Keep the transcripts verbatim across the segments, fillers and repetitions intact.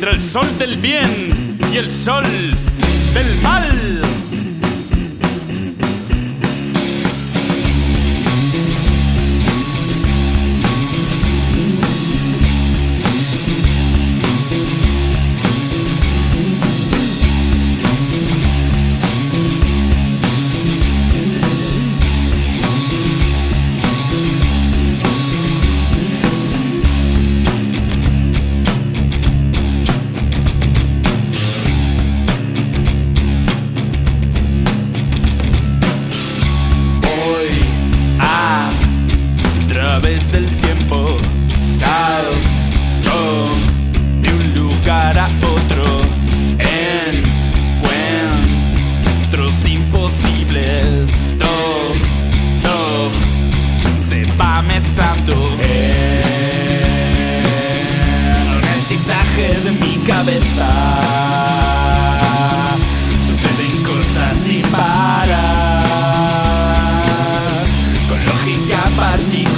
entre el sol del bien y el sol del mal. A través del tiempo salto de un lugar a otro, encuentros imposibles, todo se va mezclando en el mestizaje de mi cabeza. Suceden cosas sin parar, con lógica particular.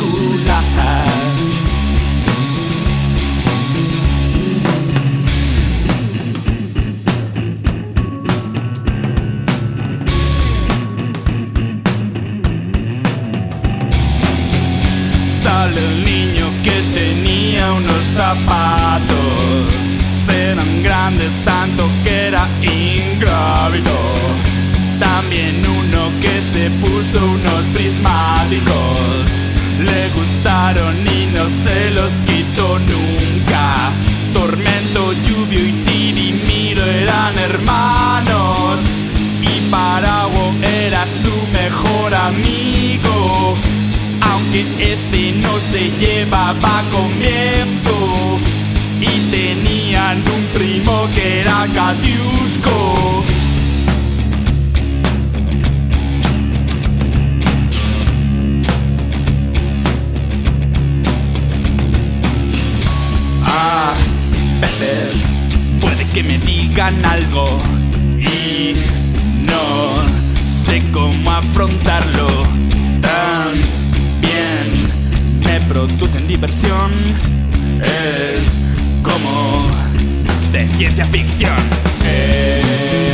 Sale el niño que tenía unos zapatos, eran grandes tanto que era ingrávido. También uno que se puso unos prismáticos, le gustaron y no se los quitó nunca. Tormento, Lluvio y Chirimiro eran hermanos y Paraguo era su mejor amigo. Aunque este no se llevaba con viento, y tenían un primo que era Katiusko. A veces puede que me digan algo y no sé cómo afrontarlo. También me producen diversión, es como de ciencia ficción. Eh